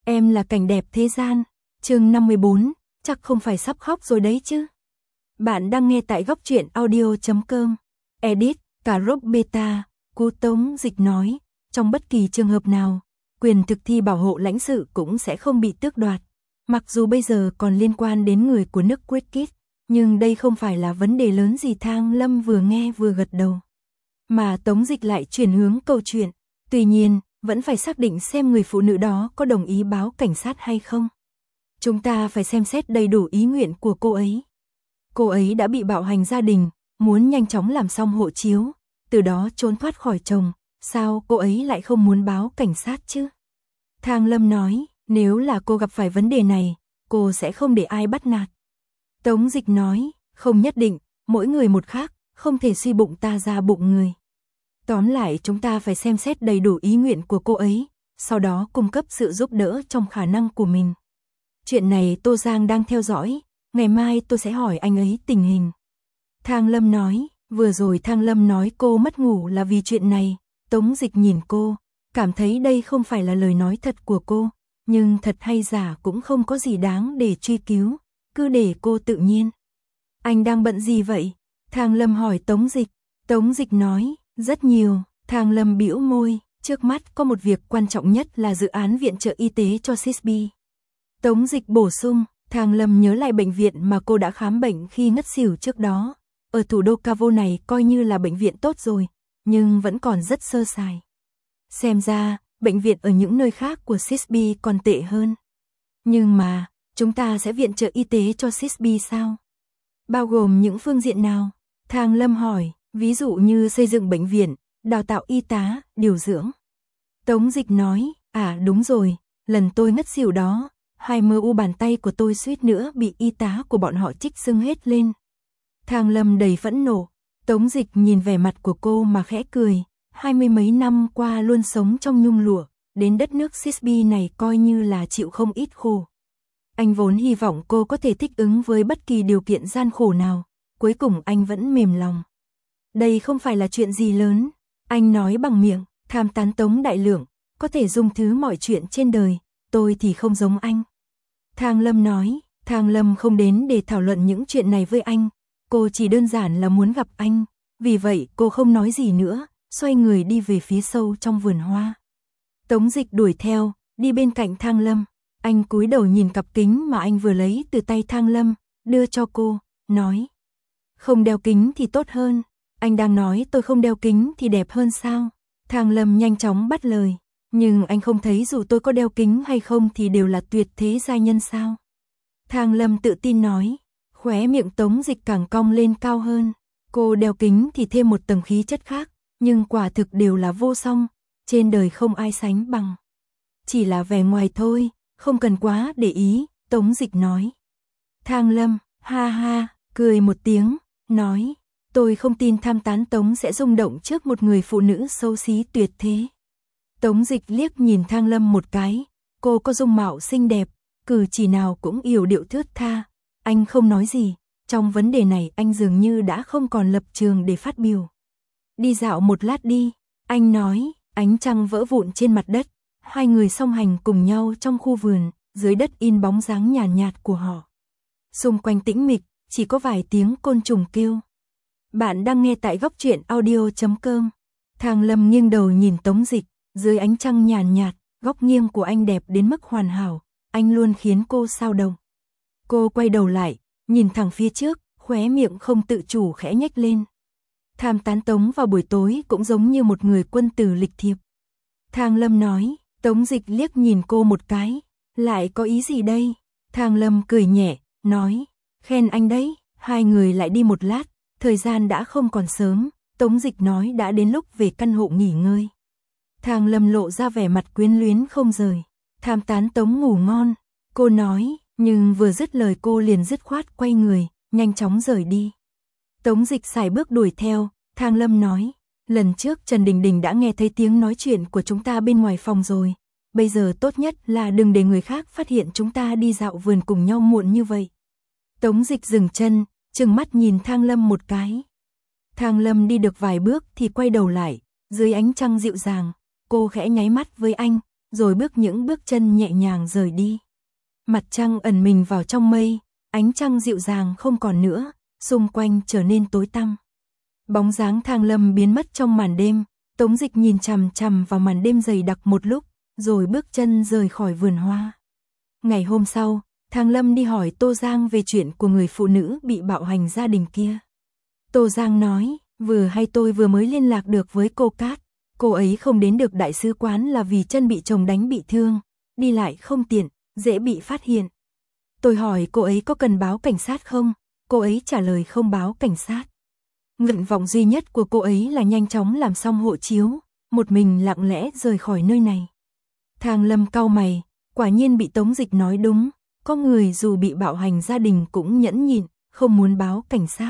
Em là cảnh đẹp thế gian. Chương 54, chắc không phải sắp khóc rồi đấy chứ. Bạn đang nghe tại góc truyện audio.com. Edit, cả Rob Beta, Cú Tống Dịch nói, trong bất kỳ trường hợp nào, quyền thực thi bảo hộ lãnh sự cũng sẽ không bị tước đoạt. Mặc dù bây giờ còn liên quan đến người của nước Cricket, nhưng đây không phải là vấn đề lớn gì. Thang Lâm vừa nghe vừa gật đầu. Mà Tống Dịch lại chuyển hướng câu chuyện. Tuy nhiên, vẫn phải xác định xem người phụ nữ đó có đồng ý báo cảnh sát hay không. Chúng ta phải xem xét đầy đủ ý nguyện của cô ấy. Cô ấy đã bị bạo hành gia đình, muốn nhanh chóng làm xong hộ chiếu, từ đó trốn thoát khỏi chồng. Sao cô ấy lại không muốn báo cảnh sát chứ? Thang Lâm nói, nếu là cô gặp phải vấn đề này, cô sẽ không để ai bắt nạt. Tống Dịch nói, không nhất định, mỗi người một khác, không thể suy bụng ta ra bụng người. Tóm lại chúng ta phải xem xét đầy đủ ý nguyện của cô ấy, sau đó cung cấp sự giúp đỡ trong khả năng của mình. Chuyện này Tô Giang đang theo dõi, ngày mai tôi sẽ hỏi anh ấy tình hình. Thang Lâm nói, vừa rồi Thang Lâm nói cô mất ngủ là vì chuyện này. Tống Dịch nhìn cô, cảm thấy đây không phải là lời nói thật của cô, nhưng thật hay giả cũng không có gì đáng để truy cứu, cứ để cô tự nhiên. Anh đang bận gì vậy? Thang Lâm hỏi Tống Dịch. Tống Dịch nói, rất nhiều. Thang Lâm bĩu môi, trước mắt có một việc quan trọng nhất là dự án viện trợ y tế cho Sisby. Tống Dịch bổ sung, Thang Lâm nhớ lại bệnh viện mà cô đã khám bệnh khi ngất xỉu trước đó. Ở thủ đô Cavo này coi như là bệnh viện tốt rồi, nhưng vẫn còn rất sơ sài. Xem ra, bệnh viện ở những nơi khác của Sisby còn tệ hơn. Nhưng mà, chúng ta sẽ viện trợ y tế cho Sisby sao? Bao gồm những phương diện nào? Thang Lâm hỏi, ví dụ như xây dựng bệnh viện, đào tạo y tá, điều dưỡng. Tống Dịch nói, đúng rồi, lần tôi ngất xỉu đó, hai mu bàn tay của tôi suýt nữa bị y tá của bọn họ chích sưng hết lên. Thang Lâm đầy phẫn nộ. Tống Dịch nhìn vẻ mặt của cô mà khẽ cười, 20 mấy năm qua luôn sống trong nhung lụa, đến đất nước Sisby này coi như là chịu không ít khổ. Anh vốn hy vọng cô có thể thích ứng với bất kỳ điều kiện gian khổ nào, cuối cùng anh vẫn mềm lòng. Đây không phải là chuyện gì lớn, anh nói bằng miệng, tham tán Tống đại lượng, có thể dung thứ mọi chuyện trên đời, tôi thì không giống anh. Thang Lâm nói, Thang Lâm không đến để thảo luận những chuyện này với anh, cô chỉ đơn giản là muốn gặp anh, vì vậy cô không nói gì nữa, xoay người đi về phía sâu trong vườn hoa. Tống Dịch đuổi theo, đi bên cạnh Thang Lâm, anh cúi đầu nhìn cặp kính mà anh vừa lấy từ tay Thang Lâm, đưa cho cô, nói. Không đeo kính thì tốt hơn, anh đang nói tôi không đeo kính thì đẹp hơn sao? Thang Lâm nhanh chóng bắt lời, nhưng anh không thấy dù tôi có đeo kính hay không thì đều là tuyệt thế giai nhân sao? Thang Lâm tự tin nói, khóe miệng Tống Dịch càng cong lên cao hơn, cô đeo kính thì thêm một tầng khí chất khác, nhưng quả thực đều là vô song, trên đời không ai sánh bằng. Chỉ là vẻ ngoài thôi, không cần quá để ý, Tống Dịch nói. Thang Lâm, ha ha, cười một tiếng, nói, tôi không tin tham tán Tống sẽ rung động trước một người phụ nữ xấu xí tuyệt thế. Tống Dịch liếc nhìn Thang Lâm một cái, cô có dung mạo xinh đẹp, cử chỉ nào cũng yểu điệu thướt tha. Anh không nói gì, trong vấn đề này anh dường như đã không còn lập trường để phát biểu. Đi dạo một lát đi, anh nói, ánh trăng vỡ vụn trên mặt đất, hai người song hành cùng nhau trong khu vườn, dưới đất in bóng dáng nhàn nhạt của họ. Xung quanh tĩnh mịch, chỉ có vài tiếng côn trùng kêu. Bạn đang nghe tại góc truyện audio.com. Thang Lâm nghiêng đầu nhìn Tống Dịch, dưới ánh trăng nhàn nhạt, góc nghiêng của anh đẹp đến mức hoàn hảo, anh luôn khiến cô xao động. Cô quay đầu lại, nhìn thẳng phía trước, khóe miệng không tự chủ khẽ nhếch lên. Tham tán Tống vào buổi tối cũng giống như một người quân tử lịch thiệp. Thang Lâm nói, Tống Dịch liếc nhìn cô một cái, lại có ý gì đây? Thang Lâm cười nhẹ, nói, khen anh đấy. Hai người lại đi một lát, thời gian đã không còn sớm, Tống Dịch nói đã đến lúc về căn hộ nghỉ ngơi. Thang Lâm lộ ra vẻ mặt quyến luyến không rời. Tham tán Tống ngủ ngon, cô nói, nhưng vừa dứt lời cô liền dứt khoát quay người, nhanh chóng rời đi. Tống Dịch sải bước đuổi theo, Thang Lâm nói, lần trước Trần Đình Đình đã nghe thấy tiếng nói chuyện của chúng ta bên ngoài phòng rồi, bây giờ tốt nhất là đừng để người khác phát hiện chúng ta đi dạo vườn cùng nhau muộn như vậy. Tống Dịch dừng chân, trừng mắt nhìn Thang Lâm một cái. Thang Lâm đi được vài bước thì quay đầu lại, dưới ánh trăng dịu dàng, cô khẽ nháy mắt với anh, rồi bước những bước chân nhẹ nhàng rời đi. Mặt trăng ẩn mình vào trong mây, ánh trăng dịu dàng không còn nữa, xung quanh trở nên tối tăm. Bóng dáng Thang Lâm biến mất trong màn đêm, Tống Dịch nhìn chằm chằm vào màn đêm dày đặc một lúc, rồi bước chân rời khỏi vườn hoa. Ngày hôm sau, Thang Lâm đi hỏi Tô Giang về chuyện của người phụ nữ bị bạo hành gia đình kia. Tô Giang nói, tôi vừa mới liên lạc được với cô Cát, cô ấy không đến được đại sứ quán là vì chân bị chồng đánh bị thương, đi lại không tiện, dễ bị phát hiện. Tôi hỏi cô ấy có cần báo cảnh sát không, cô ấy trả lời không báo cảnh sát. Nguyện vọng duy nhất của cô ấy là nhanh chóng làm xong hộ chiếu, một mình lặng lẽ rời khỏi nơi này. Thang Lâm cau mày, quả nhiên bị Tống Dịch nói đúng, có người dù bị bạo hành gia đình cũng nhẫn nhịn, không muốn báo cảnh sát.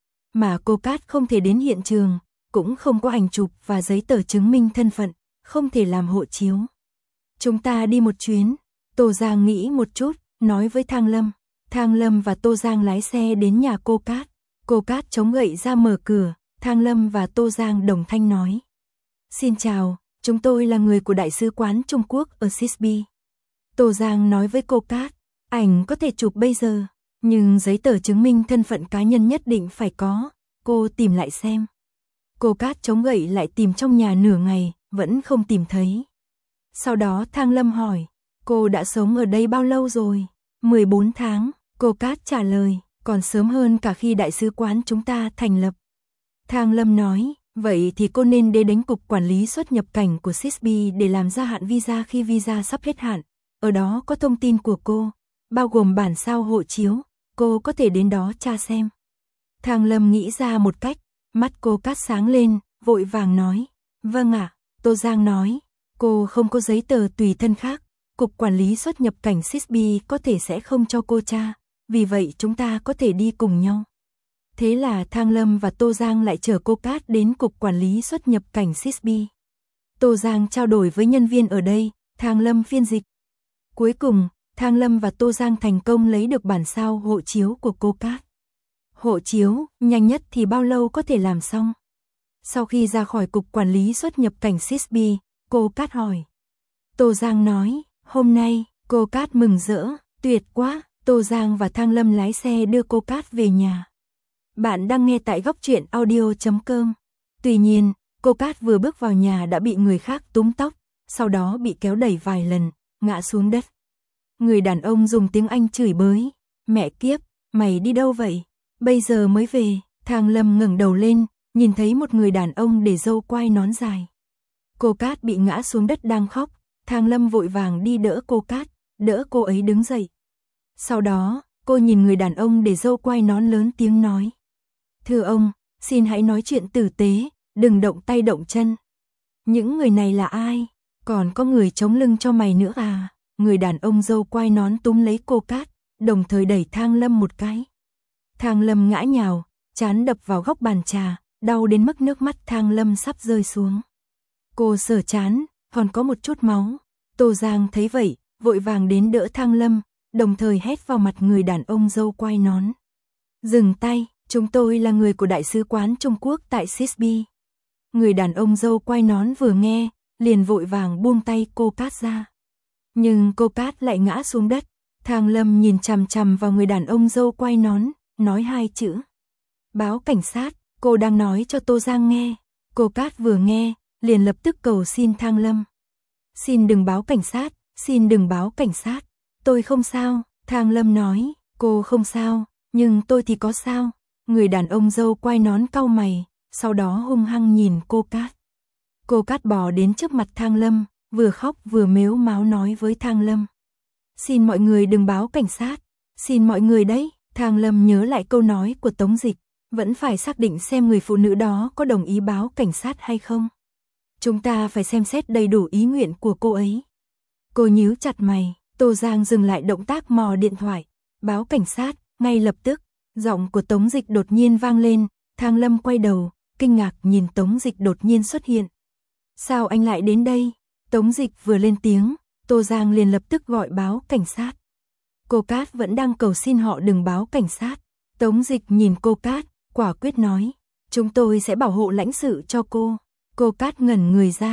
Mà cô Cát không thể đến hiện trường, cũng không có ảnh chụp và giấy tờ chứng minh thân phận, không thể làm hộ chiếu. Chúng ta đi một chuyến, Tô Giang nghĩ một chút, nói với Thang Lâm. Thang Lâm và Tô Giang lái xe đến nhà cô Cát. Cô Cát chống gậy ra mở cửa, Thang Lâm và Tô Giang đồng thanh nói. Xin chào, chúng tôi là người của Đại sứ quán Trung Quốc ở Sisby. Tô Giang nói với cô Cát, ảnh có thể chụp bây giờ, nhưng giấy tờ chứng minh thân phận cá nhân nhất định phải có, cô tìm lại xem. Cô Cát chống gậy lại tìm trong nhà nửa ngày, vẫn không tìm thấy. Sau đó Thang Lâm hỏi, cô đã sống ở đây bao lâu rồi? 14 tháng, cô Cát trả lời, còn sớm hơn cả khi đại sứ quán chúng ta thành lập. Thang Lâm nói, vậy thì cô nên đến cục quản lý xuất nhập cảnh của Sisby để làm gia hạn visa khi visa sắp hết hạn. Ở đó có thông tin của cô, bao gồm bản sao hộ chiếu, cô có thể đến đó tra xem. Thang Lâm nghĩ ra một cách, mắt cô Cát sáng lên, vội vàng nói, vâng ạ. Tô Giang nói, cô không có giấy tờ tùy thân khác, cục quản lý xuất nhập cảnh Sisby có thể sẽ không cho cô tra, vì vậy chúng ta có thể đi cùng nhau. Thế là Thang Lâm và Tô Giang lại chở cô Cát đến cục quản lý xuất nhập cảnh Sisby. Tô Giang trao đổi với nhân viên ở đây, Thang Lâm phiên dịch. Cuối cùng, Thang Lâm và Tô Giang thành công lấy được bản sao hộ chiếu của cô Cát. Hộ chiếu, nhanh nhất thì bao lâu có thể làm xong? Sau khi ra khỏi cục quản lý xuất nhập cảnh Sisby, cô Cát hỏi. Tô Giang nói, hôm nay, cô Cát mừng rỡ, tuyệt quá. Tô Giang và Thang Lâm lái xe đưa cô Cát về nhà. Bạn đang nghe tại góc truyện audio.com. Tuy nhiên, cô Cát vừa bước vào nhà đã bị người khác túm tóc, sau đó bị kéo đẩy vài lần, ngã xuống đất. Người đàn ông dùng tiếng Anh chửi bới, mẹ kiếp, mày đi đâu vậy? Bây giờ mới về. Thang Lâm ngẩng đầu lên, nhìn thấy một người đàn ông để râu quai nón dài. Cô Cát bị ngã xuống đất đang khóc, Thang Lâm vội vàng đi đỡ cô Cát, đỡ cô ấy đứng dậy. Sau đó, cô nhìn người đàn ông để râu quai nón lớn tiếng nói. Thưa ông, xin hãy nói chuyện tử tế, đừng động tay động chân. Những người này là ai? Còn có người chống lưng cho mày nữa à? Người đàn ông râu quai nón túm lấy cô Cát, đồng thời đẩy Thang Lâm một cái. Thang Lâm ngã nhào, trán đập vào góc bàn trà, đau đến mức nước mắt Thang Lâm sắp rơi xuống. Cô sờ trán, còn có một chút máu. Tô Giang thấy vậy, vội vàng đến đỡ Thang Lâm, đồng thời hét vào mặt người đàn ông râu quai nón. Dừng tay, chúng tôi là người của Đại sứ quán Trung Quốc tại Sisby. Người đàn ông râu quai nón vừa nghe, liền vội vàng buông tay cô Cát ra. Nhưng cô Cát lại ngã xuống đất. Thang Lâm nhìn chằm chằm vào người đàn ông râu quai nón, nói hai chữ. Báo cảnh sát, cô đang nói cho Tô Giang nghe. Cô Cát vừa nghe, liền lập tức cầu xin Thang Lâm. Xin đừng báo cảnh sát, xin đừng báo cảnh sát. Tôi không sao, Thang Lâm nói, cô không sao, nhưng tôi thì có sao. Người đàn ông râu quai nón cau mày, sau đó hung hăng nhìn cô Cát. Cô Cát bò đến trước mặt Thang Lâm, vừa khóc vừa mếu máo nói với Thang Lâm. Xin mọi người đừng báo cảnh sát, xin mọi người đấy. Thang Lâm nhớ lại câu nói của Tống Dịch, vẫn phải xác định xem người phụ nữ đó có đồng ý báo cảnh sát hay không. Chúng ta phải xem xét đầy đủ ý nguyện của cô ấy. Cô nhíu chặt mày. Tô Giang dừng lại động tác mò điện thoại, báo cảnh sát, ngay lập tức, giọng của Tống Dịch đột nhiên vang lên, Thang Lâm quay đầu, kinh ngạc nhìn Tống Dịch đột nhiên xuất hiện. Sao anh lại đến đây? Tống Dịch vừa lên tiếng, Tô Giang liền lập tức gọi báo cảnh sát. Cô Cát vẫn đang cầu xin họ đừng báo cảnh sát. Tống Dịch nhìn cô Cát, quả quyết nói, chúng tôi sẽ bảo hộ lãnh sự cho cô. Cô Cát ngẩn người ra,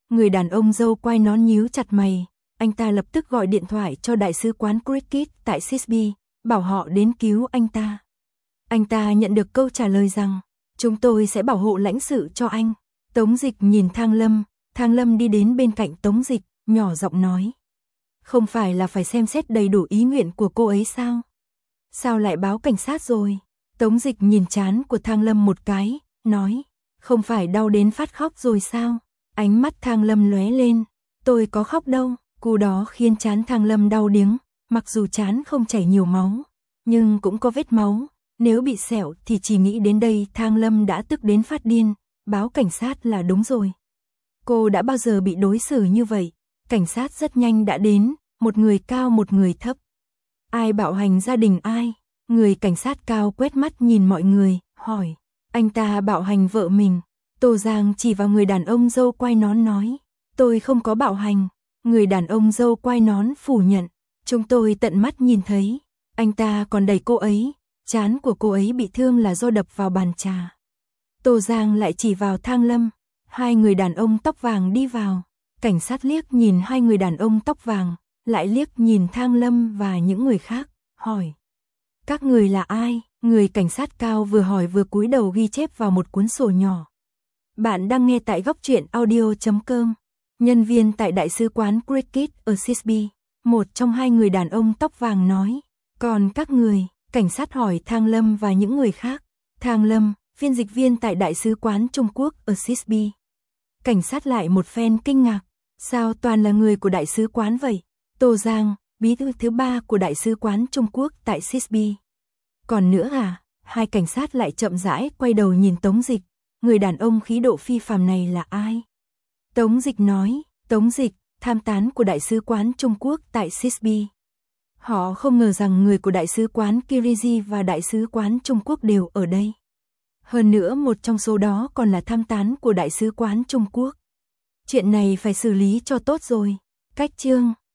Người đàn ông râu quai nón nhíu chặt mày, anh ta lập tức gọi điện thoại cho đại sứ quán Cricket tại Sisby, bảo họ đến cứu anh ta. Anh ta nhận được câu trả lời rằng, chúng tôi sẽ bảo hộ lãnh sự cho anh. Tống Dịch nhìn Thang Lâm đi đến bên cạnh Tống Dịch, nhỏ giọng nói. Không phải là phải xem xét đầy đủ ý nguyện của cô ấy sao? Sao lại báo cảnh sát rồi? Tống Dịch nhìn trán của Thang Lâm một cái, nói, không phải đau đến phát khóc rồi sao? Ánh mắt Thang Lâm lóe lên, tôi có khóc đâu. Cú đó khiến trán Thang Lâm đau điếng, mặc dù trán không chảy nhiều máu, nhưng cũng có vết máu. Nếu bị sẹo thì chỉ nghĩ đến đây Thang Lâm đã tức đến phát điên, báo cảnh sát là đúng rồi. Cô đã bao giờ bị đối xử như vậy? Cảnh sát rất nhanh đã đến, một người cao một người thấp. Ai bạo hành gia đình ai? Người cảnh sát cao quét mắt nhìn mọi người, hỏi. Anh ta bạo hành vợ mình. Tô Giang chỉ vào người đàn ông râu quai nón nói. Tôi không có bạo hành. Người đàn ông râu quai nón phủ nhận. Chúng tôi tận mắt nhìn thấy. Anh ta còn đẩy cô ấy. Trán của cô ấy bị thương là do đập vào bàn trà. Tô Giang lại chỉ vào Thang Lâm. Hai người đàn ông tóc vàng đi vào. Cảnh sát liếc nhìn hai người đàn ông tóc vàng, lại liếc nhìn Thang Lâm và những người khác, hỏi. Các người là ai? Người cảnh sát cao vừa hỏi vừa cúi đầu ghi chép vào một cuốn sổ nhỏ. Bạn đang nghe tại góc truyện audio.com. Nhân viên tại đại sứ quán Cricket ở Sisby, một trong hai người đàn ông tóc vàng nói. Còn các người, cảnh sát hỏi Thang Lâm và những người khác. Thang Lâm, phiên dịch viên tại đại sứ quán Trung Quốc ở Sisby. Cảnh sát lại một phen kinh ngạc. Sao toàn là người của đại sứ quán vậy? Tô Giang, bí thư thứ 3 của đại sứ quán Trung Quốc tại Sisby. Còn nữa à? Hai cảnh sát lại chậm rãi quay đầu nhìn Tống Dịch. Người đàn ông khí độ phi phàm này là ai? Tống Dịch nói, Tống Dịch, tham tán của đại sứ quán Trung Quốc tại Sisby. Họ không ngờ rằng người của đại sứ quán Kiriji và đại sứ quán Trung Quốc đều ở đây. Hơn nữa một trong số đó còn là tham tán của đại sứ quán Trung Quốc. Chuyện này phải xử lý cho tốt rồi. Cách chương